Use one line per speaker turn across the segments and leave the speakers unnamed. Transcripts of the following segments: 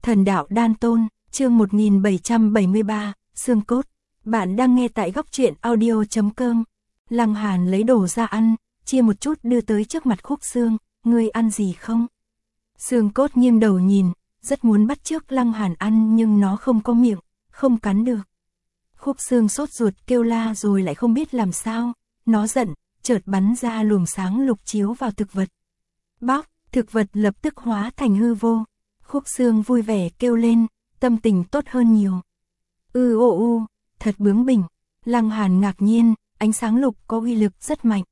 Thần đạo đan tôn, chương 1773, xương cốt. Bạn đang nghe tại góc truyện audio.com. Lăng Hàn lấy đồ ra ăn, chia một chút đưa tới trước mặt Khúc Xương, ngươi ăn gì không? Xương cốt nghiêng đầu nhìn, rất muốn bắt chước Lăng Hàn ăn nhưng nó không có miệng, không cắn được. Khúc Xương sốt ruột kêu la rồi lại không biết làm sao, nó giận, chợt bắn ra luồng sáng lục chiếu vào thực vật. Bóc, thực vật lập tức hóa thành hư vô. Khúc Xương vui vẻ kêu lên, tâm tình tốt hơn nhiều. Thật bướng bỉnh. Lăng Hàn ngạc nhiên, ánh sáng lục có uy lực rất mạnh.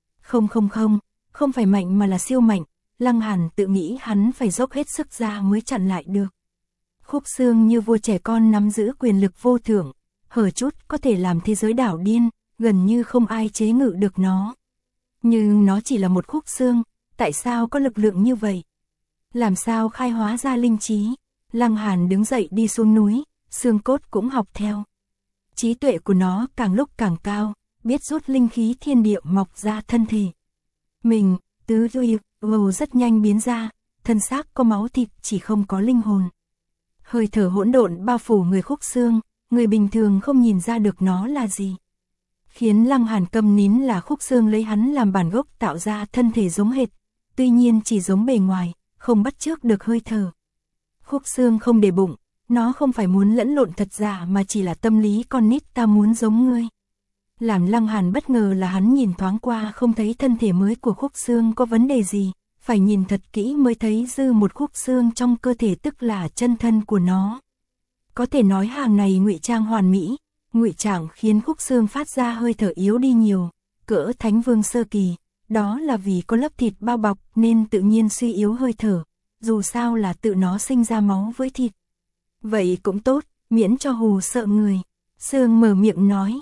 Không phải mạnh mà là siêu mạnh. Lăng Hàn tự nghĩ hắn phải dốc hết sức ra mới chặn lại được. Khúc Xương như vua trẻ con nắm giữ quyền lực vô thượng, hở chút có thể làm thế giới đảo điên, gần như không ai chế ngự được nó. Nhưng nó chỉ là một khúc xương, tại sao có lực lượng như vậy? Làm sao khai hóa ra linh trí? Lăng Hàn đứng dậy đi xuống núi, xương cốt cũng học theo. Trí tuệ của nó càng lúc càng cao, biết rút linh khí thiên địa mọc ra thân thể. Mình, tứ vô rất nhanh biến ra, thân xác có máu thịt chỉ không có linh hồn. Hơi thở hỗn độn bao phủ người khúc xương, người bình thường không nhìn ra được nó là gì. Khiến Lăng Hàn câm nín là khúc xương lấy hắn làm bản gốc tạo ra thân thể giống hệt, tuy nhiên chỉ giống bề ngoài, không bắt chước được hơi thở. Khúc xương không để bụng, nó không phải muốn lẫn lộn thật giả mà chỉ là tâm lý con nít ta muốn giống ngươi. Làm Lăng Hàn bất ngờ là hắn nhìn thoáng qua không thấy thân thể mới của khúc xương có vấn đề gì, phải nhìn thật kỹ mới thấy dư một khúc xương trong cơ thể tức là chân thân của nó. Có thể nói hàng này ngụy trang hoàn mỹ, ngụy trang khiến khúc xương phát ra hơi thở yếu đi nhiều, cỡ Thánh Vương sơ kỳ, đó là vì có lớp thịt bao bọc nên tự nhiên suy yếu hơi thở, dù sao là tự nó sinh ra máu với thịt. Vậy cũng tốt, miễn cho hù sợ người. Xương mở miệng nói,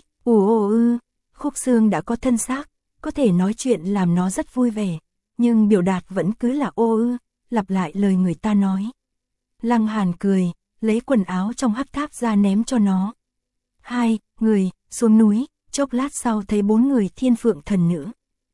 khúc xương đã có thân xác, có thể nói chuyện làm nó rất vui vẻ, nhưng biểu đạt vẫn cứ là lặp lại lời người ta nói. Lăng Hàn cười, lấy quần áo trong hắc tháp ra ném cho nó. Hai người xuống núi, chốc lát sau thấy 4 người thiên phượng thần nữ.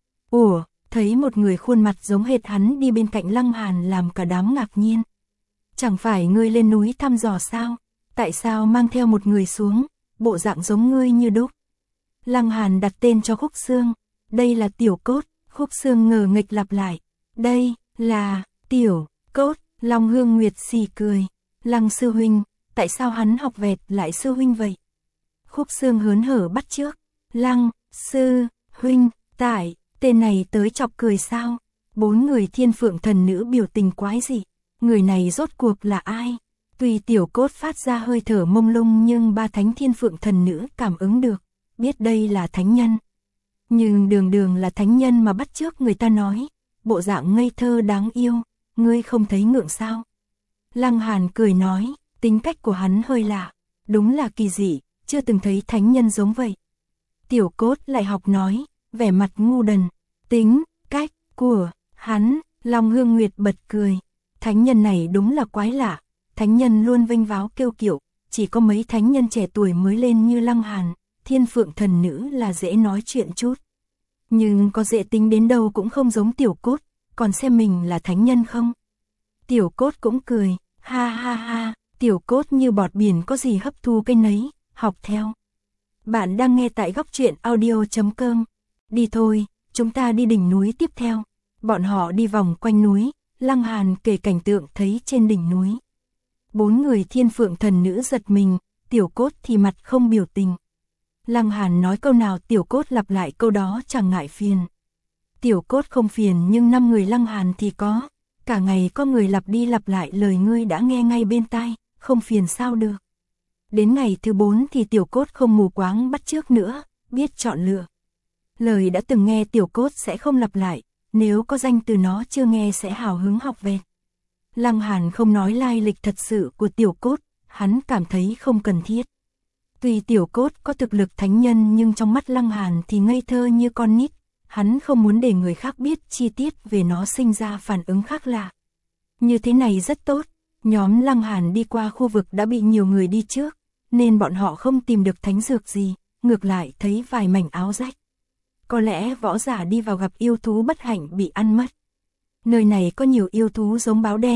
Thấy một người khuôn mặt giống hệt hắn đi bên cạnh Lăng Hàn làm cả đám ngạc nhiên. Chẳng phải ngươi lên núi thăm dò sao? Tại sao mang theo một người xuống, bộ dạng giống ngươi như đúc? Lăng Hàn đặt tên cho Khúc Xương, đây là Tiểu Cốt. Khúc Xương ngờ nghịch lặp lại, đây là Tiểu Cốt. Long Hương Nguyệt xì cười, Lăng sư huynh, tại sao hắn học vẹt lại sư huynh vậy? Khúc Xương hớn hở bắt chước, Lăng sư huynh, tại tên này tới chọc cười sao? 4 người thiên phượng thần nữ biểu tình quái dị, người này rốt cuộc là ai? Tuy Tiểu Cốt phát ra hơi thở mông lung nhưng 3 thánh thiên phượng thần nữ cảm ứng được, biết đây là thánh nhân. Nhưng đường là thánh nhân mà bắt chước người ta nói, bộ dạng ngây thơ đáng yêu, ngươi không thấy ngượng sao? Lăng Hàn cười nói, tính cách của hắn hơi lạ, đúng là kỳ dị, chưa từng thấy thánh nhân giống vậy. Tiểu Cốt lại học nói, vẻ mặt ngu đần, tính cách của hắn. Long Hương Nguyệt bật cười, thánh nhân này đúng là quái lạ, thánh nhân luôn vênh váo kiêu kiệu, chỉ có mấy thánh nhân trẻ tuổi mới lên như Lăng Hàn, thiên phượng thần nữ là dễ nói chuyện chút. Nhưng có dễ tính đến đâu cũng không giống Tiểu Cốt, còn xem mình là thánh nhân không? Tiểu Cốt cũng cười, ha, Tiểu Cốt như bọt biển có gì hấp thu cái nấy, học theo. Bạn đang nghe tại góc truyện audio.com. Đi thôi, chúng ta đi đỉnh núi tiếp theo. Bọn họ đi vòng quanh núi, Lăng Hàn kể cảnh tượng thấy trên đỉnh núi. 4 người thiên phượng thần nữ giật mình, Tiểu Cốt thì mặt không biểu tình. Lăng Hàn nói câu nào Tiểu Cốt lặp lại câu đó chẳng ngại phiền. Tiểu Cốt không phiền nhưng 5 người Lăng Hàn thì có. Cả ngày có người lặp đi lặp lại lời ngươi đã nghe ngay bên tai, không phiền sao được. Đến ngày thứ 4 thì Tiểu Cốt không mù quáng bắt chước nữa, biết chọn lựa. Lời đã từng nghe Tiểu Cốt sẽ không lặp lại, nếu có danh từ nó chưa nghe sẽ hào hứng học về. Lăng Hàn không nói lai lịch thật sự của Tiểu Cốt, hắn cảm thấy không cần thiết. Tuy Tiểu Cốt có thực lực thánh nhân nhưng trong mắt Lăng Hàn thì ngây thơ như con nít, hắn không muốn để người khác biết chi tiết về nó sinh ra phản ứng khác lạ. Như thế này rất tốt, nhóm Lăng Hàn đi qua khu vực đã bị nhiều người đi trước, nên bọn họ không tìm được thánh dược gì, ngược lại thấy vài mảnh áo rách. Có lẽ võ giả đi vào gặp yêu thú bất hạnh bị ăn mất. Nơi này có nhiều yêu thú giống báo đen,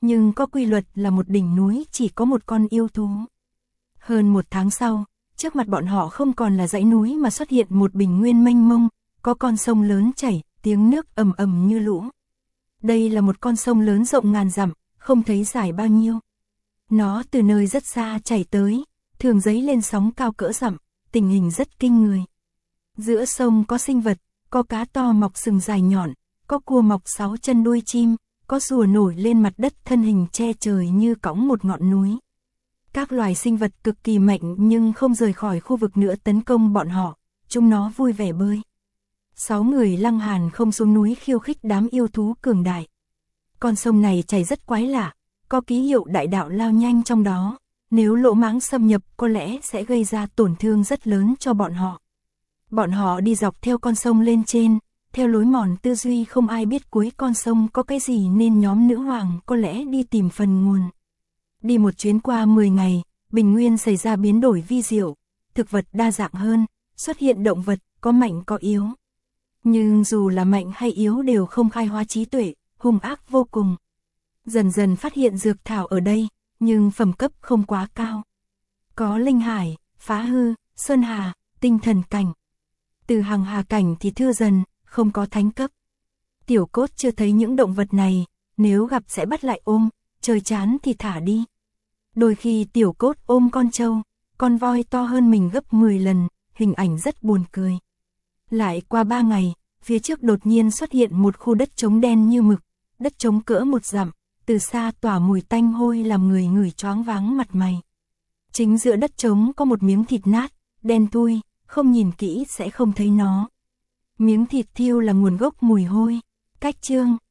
Nhưng có quy luật là một đỉnh núi chỉ có một con yêu thú. Hơn 1 tháng sau, trước mặt bọn họ không còn là dãy núi mà xuất hiện một bình nguyên mênh mông, có con sông lớn chảy, tiếng nước ầm ầm như lũ. Đây là một con sông lớn rộng ngàn dặm, không thấy dài bao nhiêu. Nó từ nơi rất xa chảy tới, thường dấy lên sóng cao cỡ dặm, tình hình rất kinh người. Giữa sông có sinh vật, có cá to mọc sừng dài nhọn, có cua mọc 6 chân đuôi chim, có rùa nổi lên mặt đất thân hình che trời như cõng một ngọn núi. Các loài sinh vật cực kỳ mạnh nhưng không rời khỏi khu vực nữa tấn công bọn họ, chúng nó vui vẻ bơi. 6 người Lăng Hàn không xuống núi khiêu khích đám yêu thú cường đại. Con sông này chảy rất quái lạ, có ký hiệu đại đạo lao nhanh trong đó, nếu lỗ mãng xâm nhập có lẽ sẽ gây ra tổn thương rất lớn cho bọn họ. Bọn họ đi dọc theo con sông lên trên, theo lối mòn tư duy không ai biết cuối con sông có cái gì nên nhóm nữ hoàng có lẽ đi tìm phần nguồn. Đi một chuyến qua 10 ngày, bình nguyên xảy ra biến đổi vi diệu, thực vật đa dạng hơn, xuất hiện động vật, có mạnh có yếu. Nhưng dù là mạnh hay yếu đều không khai hóa trí tuệ, hung ác vô cùng. Dần dần phát hiện dược thảo ở đây, nhưng phẩm cấp không quá cao. Có linh hải, phá hư, sơn hà, tinh thần cảnh. Từ hàng hà cảnh thì thưa dần, không có thánh cấp. Tiểu Cốt chưa thấy những động vật này, nếu gặp sẽ bắt lại ôm, trời chán thì thả đi. Đôi khi Tiểu Cốt ôm con trâu, con voi to hơn mình gấp 10 lần, hình ảnh rất buồn cười. Lại qua 3 ngày, phía trước đột nhiên xuất hiện một khu đất trống đen như mực, đất trống cỡ 1 dặm, từ xa tỏa mùi tanh hôi làm người ngửi choáng váng mặt mày. Chính giữa đất trống có một miếng thịt nát, đen thui, không nhìn kỹ sẽ không thấy nó. Miếng thịt thiêu là nguồn gốc mùi hôi. Cách chương